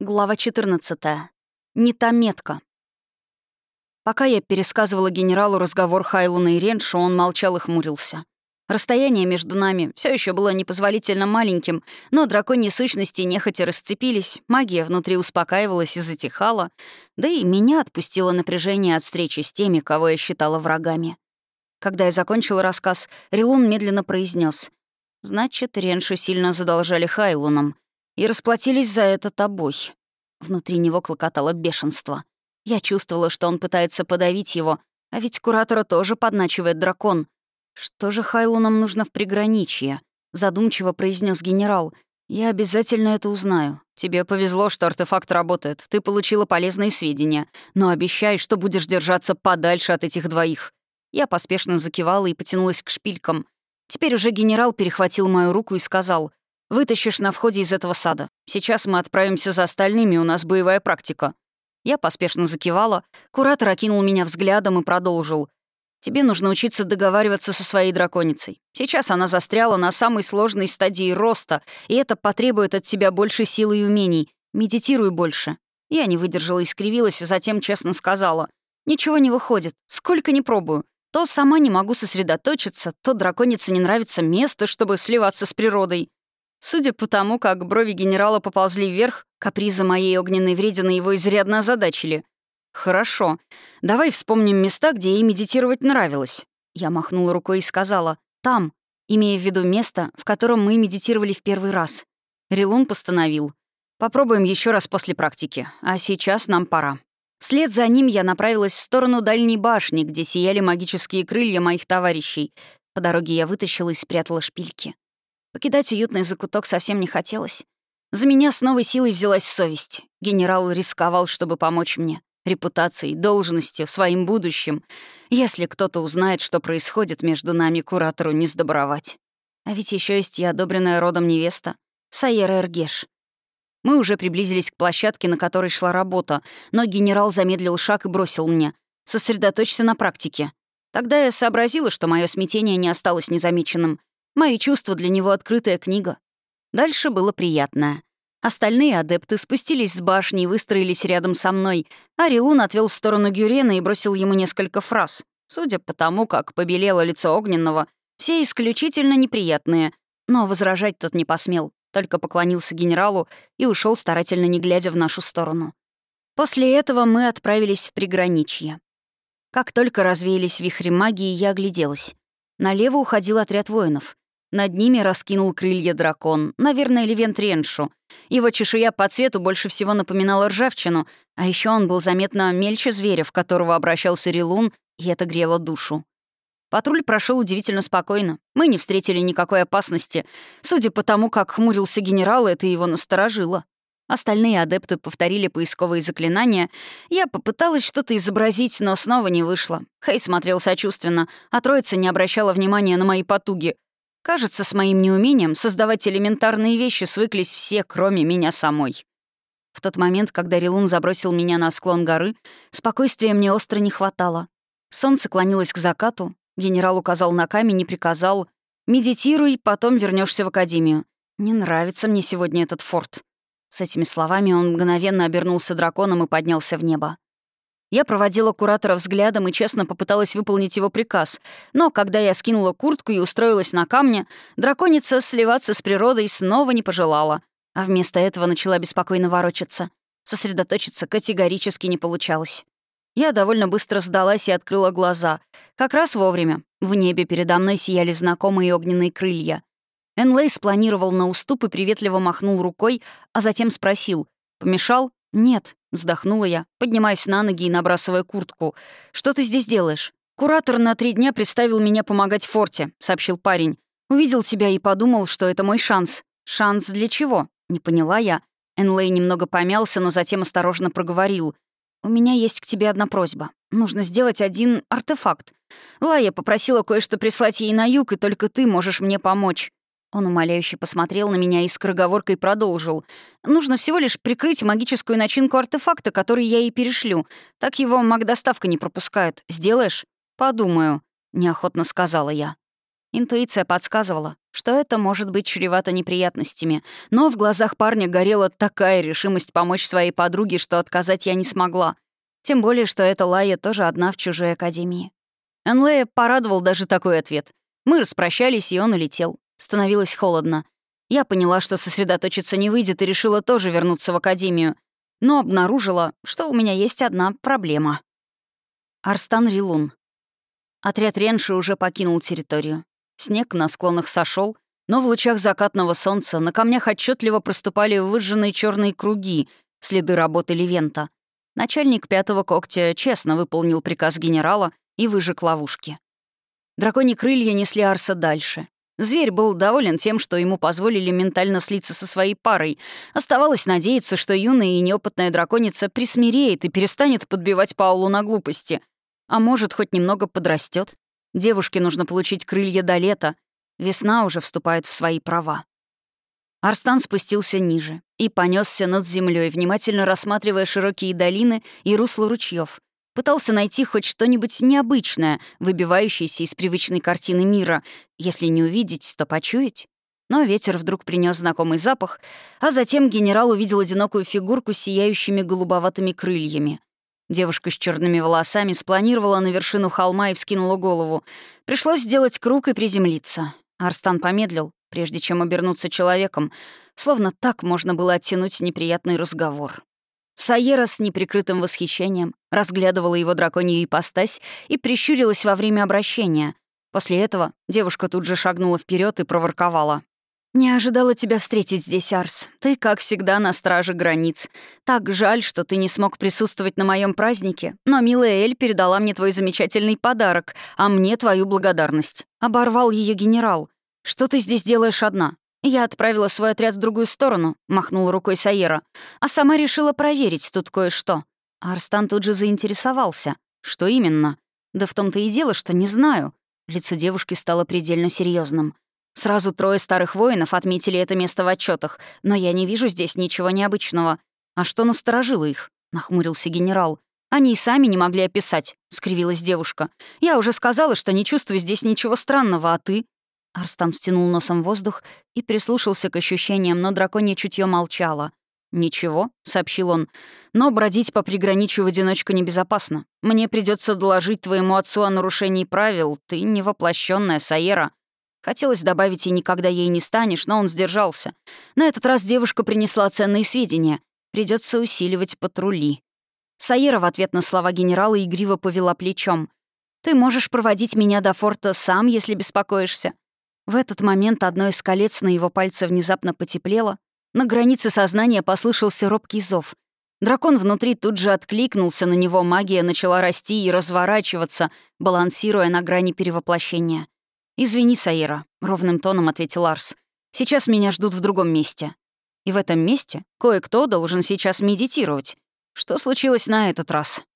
Глава 14. Не та метка. Пока я пересказывала генералу разговор Хайлуна и Реншу, он молчал и хмурился. Расстояние между нами все еще было непозволительно маленьким, но драконьи сущности нехотя расцепились, магия внутри успокаивалась и затихала, да и меня отпустило напряжение от встречи с теми, кого я считала врагами. Когда я закончила рассказ, Рилун медленно произнес: «Значит, Реншу сильно задолжали Хайлунам и расплатились за это тобой». Внутри него клокотало бешенство. Я чувствовала, что он пытается подавить его, а ведь куратора тоже подначивает дракон. «Что же Хайлунам нужно в приграничье?» — задумчиво произнес генерал. «Я обязательно это узнаю. Тебе повезло, что артефакт работает. Ты получила полезные сведения. Но обещай, что будешь держаться подальше от этих двоих». Я поспешно закивала и потянулась к шпилькам. Теперь уже генерал перехватил мою руку и сказал: «Вытащишь на входе из этого сада. Сейчас мы отправимся за остальными, у нас боевая практика». Я поспешно закивала. Куратор окинул меня взглядом и продолжил: «Тебе нужно учиться договариваться со своей драконицей. Сейчас она застряла на самой сложной стадии роста, и это потребует от тебя больше силы и умений. Медитируй больше». Я не выдержала и скривилась, а затем честно сказала: «Ничего не выходит. Сколько ни пробую. То сама не могу сосредоточиться, то драконице не нравится место, чтобы сливаться с природой». Судя по тому, как брови генерала поползли вверх, капризы моей огненной вредины его изрядно озадачили. «Хорошо. Давай вспомним места, где ей медитировать нравилось». Я махнула рукой и сказала: «Там», имея в виду место, в котором мы медитировали в первый раз. Рилун постановил: «Попробуем еще раз после практики, а сейчас нам пора». Вслед за ним я направилась в сторону дальней башни, где сияли магические крылья моих товарищей. По дороге я вытащила и спрятала шпильки. Покидать уютный закуток совсем не хотелось. За меня с новой силой взялась совесть. Генерал рисковал, чтобы помочь мне. Репутацией, должностью, своим будущим. Если кто-то узнает, что происходит между нами, куратору не сдобровать. А ведь еще есть и одобренная родом невеста — Сайера Эргеш. Мы уже приблизились к площадке, на которой шла работа, но генерал замедлил шаг и бросил мне: «Сосредоточься на практике». Тогда я сообразила, что мое смятение не осталось незамеченным. Мои чувства для него — открытая книга. Дальше было приятное. Остальные адепты спустились с башни и выстроились рядом со мной, а Рилун отвел в сторону Гюрена и бросил ему несколько фраз. Судя по тому, как побелело лицо Огненного, все исключительно неприятные, но возражать тот не посмел, только поклонился генералу и ушел, старательно не глядя в нашу сторону. После этого мы отправились в приграничье. Как только развеялись вихри магии, я огляделась. Налево уходил отряд воинов. Над ними раскинул крылья дракон, наверное, Левент Реншу. Его чешуя по цвету больше всего напоминала ржавчину, а еще он был заметно мельче зверя, в которого обращался Рилун, и это грело душу. Патруль прошел удивительно спокойно. Мы не встретили никакой опасности. Судя по тому, как хмурился генерал, это его насторожило. Остальные адепты повторили поисковые заклинания. Я попыталась что-то изобразить, но снова не вышло. Хэй смотрел сочувственно, а троица не обращала внимания на мои потуги. Кажется, с моим неумением создавать элементарные вещи свыклись все, кроме меня самой. В тот момент, когда Рилун забросил меня на склон горы, спокойствия мне остро не хватало. Солнце клонилось к закату, генерал указал на камень и приказал: «Медитируй, потом вернешься в академию. Не нравится мне сегодня этот форт». С этими словами он мгновенно обернулся драконом и поднялся в небо. Я проводила куратора взглядом и честно попыталась выполнить его приказ, но когда я скинула куртку и устроилась на камне, драконица сливаться с природой снова не пожелала, а вместо этого начала беспокойно ворочаться. Сосредоточиться категорически не получалось. Я довольно быстро сдалась и открыла глаза. Как раз вовремя. В небе передо мной сияли знакомые огненные крылья. Энлей спланировал на уступ и приветливо махнул рукой, а затем спросил: «Помешал?» «Нет», — вздохнула я, поднимаясь на ноги и набрасывая куртку. «Что ты здесь делаешь?» «Куратор на 3 дня приставил меня помогать в форте», — сообщил парень. «Увидел тебя и подумал, что это мой шанс». «Шанс для чего?» — не поняла я. Энлей немного помялся, но затем осторожно проговорил: «У меня есть к тебе одна просьба. Нужно сделать один артефакт. Лая попросила кое-что прислать ей на юг, и только ты можешь мне помочь». Он умоляюще посмотрел на меня и скороговоркой продолжил: «Нужно всего лишь прикрыть магическую начинку артефакта, который я ей перешлю. Так его маг-доставка не пропускает. Сделаешь?» «Подумаю», — неохотно сказала я. Интуиция подсказывала, что это может быть чревато неприятностями, но в глазах парня горела такая решимость помочь своей подруге, что отказать я не смогла. Тем более, что эта Лая тоже одна в чужой академии. Энлея порадовал даже такой ответ. Мы распрощались, и он улетел. Становилось холодно. Я поняла, что сосредоточиться не выйдет, и решила тоже вернуться в академию. Но обнаружила, что у меня есть одна проблема. Арстан Рилун. Отряд Ренши уже покинул территорию. Снег на склонах сошел, но в лучах закатного солнца на камнях отчетливо проступали выжженные черные круги, следы работы Левента. Начальник Пятого Когтя честно выполнил приказ генерала и выжег ловушки. Драконьи крылья несли Арса дальше. Зверь был доволен тем, что ему позволили ментально слиться со своей парой. Оставалось надеяться, что юная и неопытная драконица присмиреет и перестанет подбивать Паулу на глупости. А может, хоть немного подрастет. Девушке нужно получить крылья до лета. Весна уже вступает в свои права. Арстан спустился ниже и понесся над землей, внимательно рассматривая широкие долины и русла ручьев. Пытался найти хоть что-нибудь необычное, выбивающееся из привычной картины мира. Если не увидеть, то почуять. Но ветер вдруг принес знакомый запах, а затем генерал увидел одинокую фигурку с сияющими голубоватыми крыльями. Девушка с черными волосами спланировала на вершину холма и вскинула голову. Пришлось сделать круг и приземлиться. Арстан помедлил, прежде чем обернуться человеком, словно так можно было оттянуть неприятный разговор. Сайера с неприкрытым восхищением разглядывала его драконью ипостась и прищурилась во время обращения. После этого девушка тут же шагнула вперед и проворковала. «Не ожидала тебя встретить здесь, Арс. Ты, как всегда, на страже границ. Так жаль, что ты не смог присутствовать на моем празднике, но милая Эль передала мне твой замечательный подарок, а мне твою благодарность». Оборвал ее генерал. «Что ты здесь делаешь одна?» «Я отправила свой отряд в другую сторону», — махнула рукой Сайера, «а сама решила проверить тут кое-что». Арстан тут же заинтересовался. «Что именно?» «Да в том-то и дело, что не знаю». Лицо девушки стало предельно серьезным. Сразу 3 старых воинов отметили это место в отчетах, но я не вижу здесь ничего необычного. А что насторожило их? Нахмурился генерал. Они и сами не могли описать, скривилась девушка. Я уже сказала, что не чувствую здесь ничего странного, а ты? Арстан втянул носом воздух и прислушался к ощущениям, но драконье чутье молчало. «Ничего», — сообщил он, — «но бродить по приграничью в одиночку небезопасно. Мне придется доложить твоему отцу о нарушении правил. Ты невоплощенная Сайера». Хотелось добавить, и никогда ей не станешь, но он сдержался. На этот раз девушка принесла ценные сведения. Придется усиливать патрули. Сайера в ответ на слова генерала игриво повела плечом. «Ты можешь проводить меня до форта сам, если беспокоишься». В этот момент одно из колец на его пальце внезапно потеплело. На границе сознания послышался робкий зов. Дракон внутри тут же откликнулся на него, магия начала расти и разворачиваться, балансируя на грани перевоплощения. «Извини, Сайера», — ровным тоном ответил Арс. «Сейчас меня ждут в другом месте». И в этом месте кое-кто должен сейчас медитировать. Что случилось на этот раз?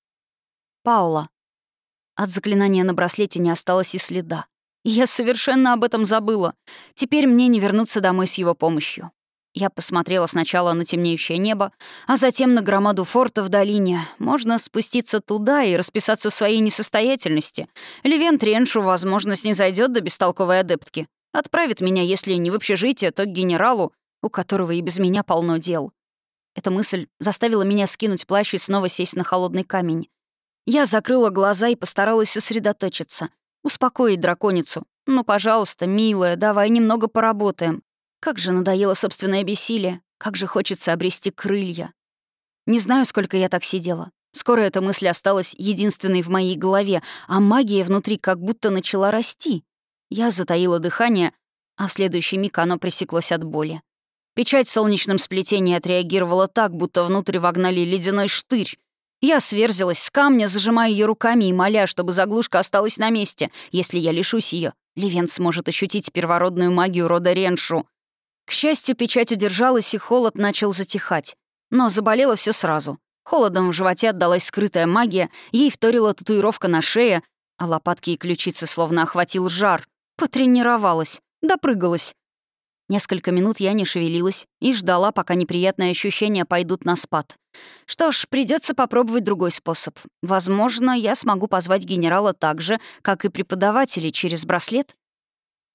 Паула. От заклинания на браслете не осталось и следа. И я совершенно об этом забыла. Теперь мне не вернуться домой с его помощью. Я посмотрела сначала на темнеющее небо, а затем на громаду форта в долине. Можно спуститься туда и расписаться в своей несостоятельности. Левент Реншу, возможно, снизойдёт до бестолковой адептки. Отправит меня, если не в общежитие, то к генералу, у которого и без меня полно дел. Эта мысль заставила меня скинуть плащ и снова сесть на холодный камень. Я закрыла глаза и постаралась сосредоточиться, успокоить драконицу. «Ну, пожалуйста, милая, давай немного поработаем». Как же надоело собственное бессилие, как же хочется обрести крылья. Не знаю, сколько я так сидела. Скоро эта мысль осталась единственной в моей голове, а магия внутри как будто начала расти. Я затаила дыхание, а в следующий миг оно пресеклось от боли. Печать в солнечном сплетении отреагировала так, будто внутрь вогнали ледяной штырь. Я сверзилась с камня, зажимая ее руками и моля, чтобы заглушка осталась на месте. Если я лишусь ее, Левент сможет ощутить первородную магию рода Реншу. К счастью, печать удержалась, и холод начал затихать. Но заболело все сразу. Холодом в животе отдалась скрытая магия, ей вторила татуировка на шее, а лопатки и ключицы словно охватил жар. Потренировалась, допрыгалась. Несколько минут я не шевелилась и ждала, пока неприятные ощущения пойдут на спад. Что ж, придется попробовать другой способ. Возможно, я смогу позвать генерала так же, как и преподавателей, через браслет.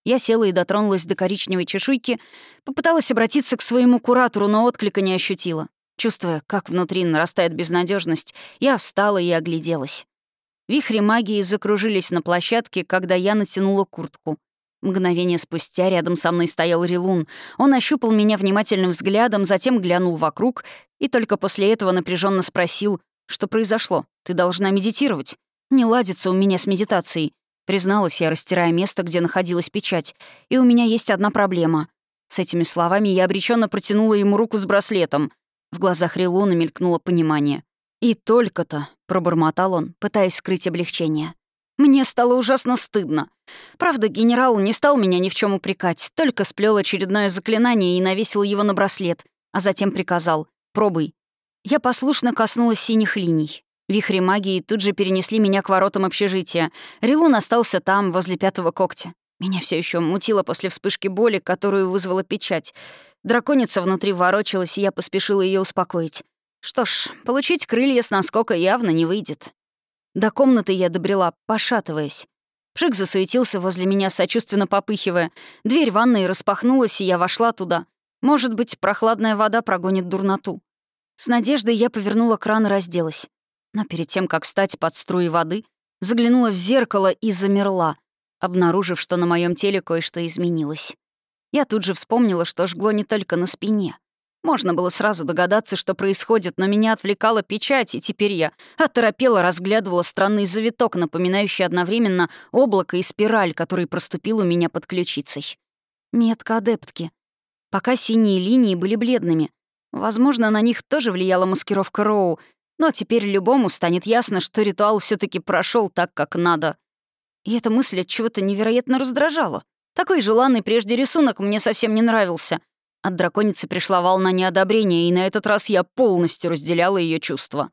Я села и дотронулась до коричневой чешуйки, попыталась обратиться к своему куратору, но отклика не ощутила. Чувствуя, как внутри нарастает безнадежность, я встала и огляделась. Вихри магии закружились на площадке, когда я натянула куртку. Мгновение спустя рядом со мной стоял Рилун. Он ощупал меня внимательным взглядом, затем глянул вокруг и только после этого напряженно спросил, что произошло. «Ты должна медитировать». «Не ладится у меня с медитацией», — призналась я, растирая место, где находилась печать. «И у меня есть одна проблема». С этими словами я обреченно протянула ему руку с браслетом. В глазах Рилуна мелькнуло понимание. «И только-то», — пробормотал он, пытаясь скрыть облегчение. Мне стало ужасно стыдно. Правда, генерал не стал меня ни в чем упрекать, только сплел очередное заклинание и навесил его на браслет, а затем приказал «Пробуй». Я послушно коснулась синих линий. Вихри магии тут же перенесли меня к воротам общежития. Рилун остался там, возле пятого когтя. Меня все еще мутило после вспышки боли, которую вызвала печать. Драконица внутри ворочалась, и я поспешила ее успокоить. Что ж, получить крылья с наскока явно не выйдет. До комнаты я добрела, пошатываясь. Пшик засуетился возле меня, сочувственно попыхивая. Дверь ванной распахнулась, и я вошла туда. Может быть, прохладная вода прогонит дурноту. С надеждой я повернула кран и разделась. Но перед тем, как встать под струи воды, заглянула в зеркало и замерла, обнаружив, что на моем теле кое-что изменилось. Я тут же вспомнила, что жгло не только на спине. Можно было сразу догадаться, что происходит, но меня отвлекала печать, и теперь я оторопела разглядывала странный завиток, напоминающий одновременно облако и спираль, который проступил у меня под ключицей. Метка адептки. Пока синие линии были бледными. Возможно, на них тоже влияла маскировка Роу, но теперь любому станет ясно, что ритуал все таки прошел так, как надо. И эта мысль от чего-то невероятно раздражала. Такой желанный прежде рисунок мне совсем не нравился. От драконицы пришла волна неодобрения, и на этот раз я полностью разделяла ее чувства.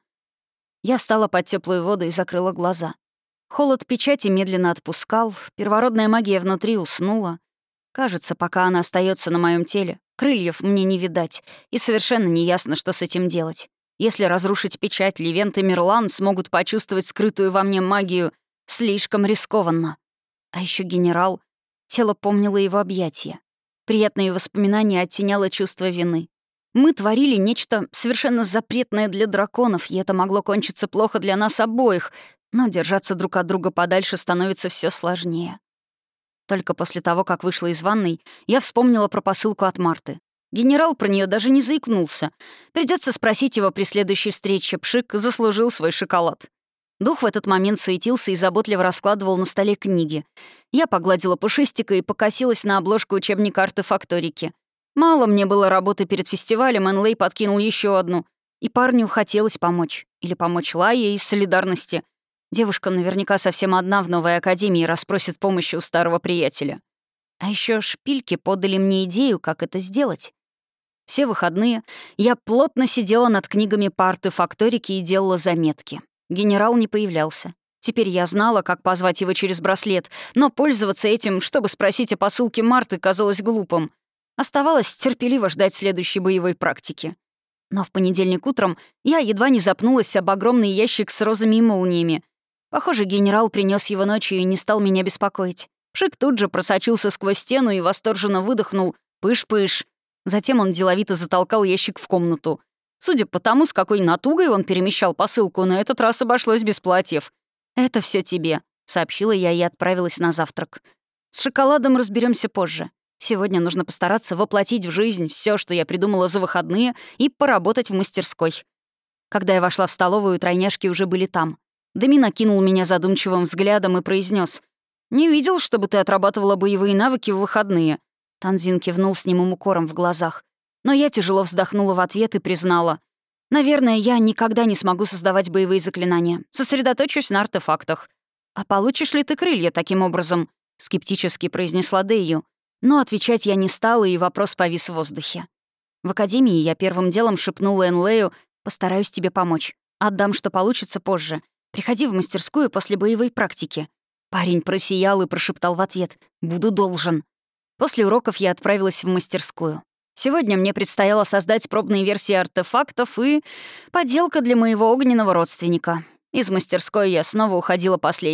Я встала под теплую воду и закрыла глаза. Холод печати медленно отпускал, первородная магия внутри уснула. Кажется, пока она остается на моем теле, крыльев мне не видать, и совершенно неясно, что с этим делать. Если разрушить печать, Левент и Мерлан смогут почувствовать скрытую во мне магию слишком рискованно. А еще генерал. Тело помнило его объятия. Приятные воспоминания оттеняло чувство вины. Мы творили нечто совершенно запретное для драконов, и это могло кончиться плохо для нас обоих, но держаться друг от друга подальше становится все сложнее. Только после того, как вышла из ванной, я вспомнила про посылку от Марты. Генерал про нее даже не заикнулся. Придется спросить его при следующей встрече. Пшик заслужил свой шоколад. Дух в этот момент суетился и заботливо раскладывал на столе книги. Я погладила пушистика и покосилась на обложку учебника артефакторики. Мало мне было работы перед фестивалем, Энлей подкинул еще одну. И парню хотелось помочь. Или помочь Лае из солидарности. Девушка наверняка совсем одна в новой академии и расспросит помощи у старого приятеля. А еще шпильки подали мне идею, как это сделать. Все выходные я плотно сидела над книгами по артефакторике и делала заметки. Генерал не появлялся. Теперь я знала, как позвать его через браслет, но пользоваться этим, чтобы спросить о посылке Марты, казалось глупым. Оставалось терпеливо ждать следующей боевой практики. Но в понедельник утром я едва не запнулась об огромный ящик с розами и молниями. Похоже, генерал принес его ночью и не стал меня беспокоить. Пшик тут же просочился сквозь стену и восторженно выдохнул «Пыш-пыш». Затем он деловито затолкал ящик в комнату. Судя по тому, с какой натугой он перемещал посылку, на этот раз обошлось без платьев. «Это все тебе», — сообщила я и отправилась на завтрак. «С шоколадом разберемся позже. Сегодня нужно постараться воплотить в жизнь все, что я придумала за выходные, и поработать в мастерской». Когда я вошла в столовую, тройняшки уже были там. Демин окинул меня задумчивым взглядом и произнес: «Не видел, чтобы ты отрабатывала боевые навыки в выходные». Танзин кивнул с немым укором в глазах. Но я тяжело вздохнула в ответ и признала: «Наверное, я никогда не смогу создавать боевые заклинания. Сосредоточусь на артефактах». «А получишь ли ты крылья таким образом?» — скептически произнесла Дэйю. Но отвечать я не стала, и вопрос повис в воздухе. В академии я первым делом шепнула Энлею: «Постараюсь тебе помочь. Отдам, что получится позже. Приходи в мастерскую после боевой практики». Парень просиял и прошептал в ответ: «Буду должен». После уроков я отправилась в мастерскую. Сегодня мне предстояло создать пробные версии артефактов и поделка для моего огненного родственника. Из мастерской я снова уходила последней.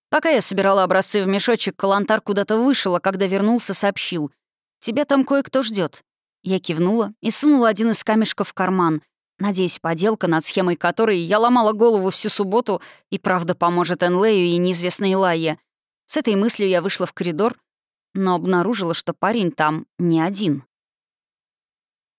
Пока я собирала образцы в мешочек, Калантар куда-то вышел, а когда вернулся, сообщил. «Тебя там кое-кто ждет. Я кивнула и сунула один из камешков в карман. Надеюсь, поделка, над схемой которой я ломала голову всю субботу, и правда поможет Энлею и неизвестной Лайе. С этой мыслью я вышла в коридор, но обнаружила, что парень там не один.